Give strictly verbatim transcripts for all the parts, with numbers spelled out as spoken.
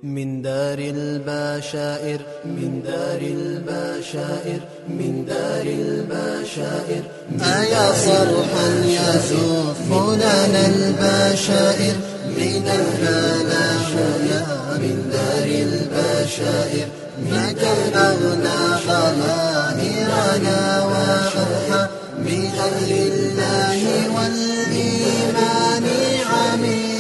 من دار البشائر من دار البشائر من دار البشائر أيا صرحا يزف لنا البشائر من الهنا من دار البشائر متى أغنى خمائرنا وأرحى بأهل الله والإيمان عميق.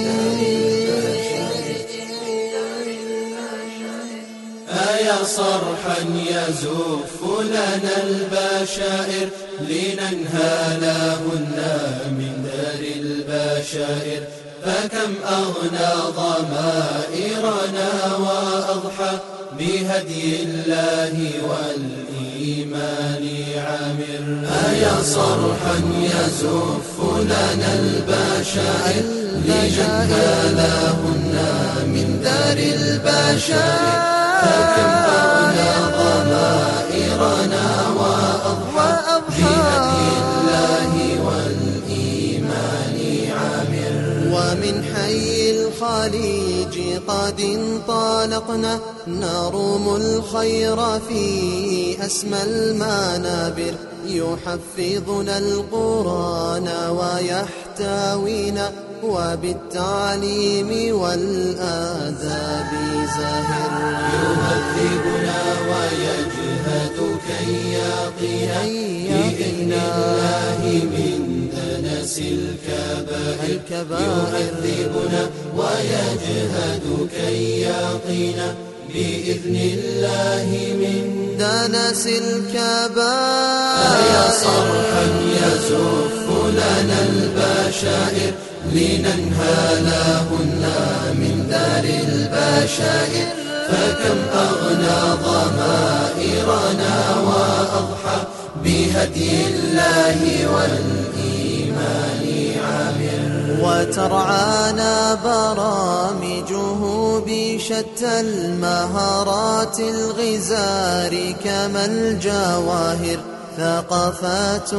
أيا صرحا يزف لنا البشائر لننهالهن من دار البشائر فكم أغنى ضمائرنا وأضحى بهدي الله والإيمان عامر. أيا صرحا يزف لنا البشائر لننهالهن من دار البشائر فكم أغنى ضمائرنا وأضحى بهدي الله والإيمان عامر. ومن حي الخليج قد انطلقنا نرم الخير في أسمى المنابر يحفظنا القرآن ويحتوينا وبالتعليم والآداب زاهر. يهذبنا ويجهد كي يقينا بإذن الله من دنس الكبائر. يهذبنا ويجهد كي يقينا بإذن الله من دنس الكبائر. أيا صرحا يزف لنا البشائر لننهالهن من دار البشائر فكم أغنى ضمائرنا وأضحى بهدي الله والإيمان عامر. وترعانا برامجه بشتى المهارات الغزار كما الجواهر ثقافات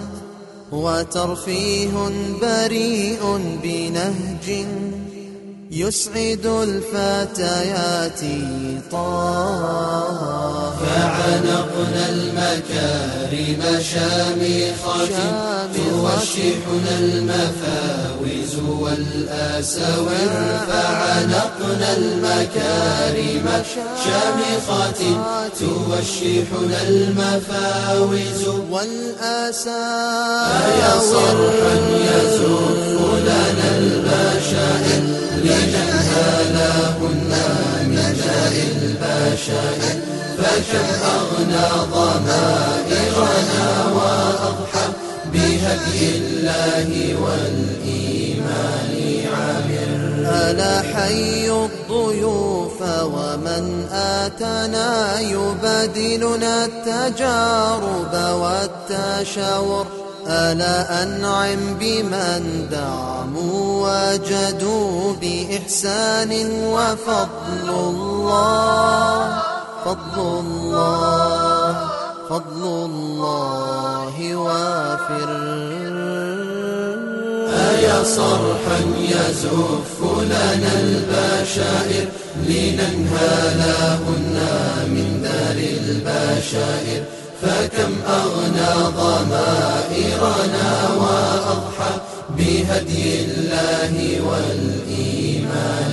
وترفيه بريء بنهج يسعد الفتيات طه. فعنقنا المكارم شامخات توشحنا المفاوز والآساور. فعنقنا المكارم شامخات توشحنا المفاوز والآساور. أيا صرحا يزف لنا البشائر لننهالهن من دار البشائر فكم أغنى ضمائرنا وأضحى بهدي الله والإيمان عامر. ألا حي الضيوف ومن آتنا يبادلنا التجارب والتشاور. ألا أنعم بمن دعموا وجدوا بإحسان وفضل الله فضل الله فضل الله وافر. أيا صرحا يزف لنا البشائر لننهالهن من دار البشائر فكم أغنى ضمائرنا وأضحى بهدي الله والإيمان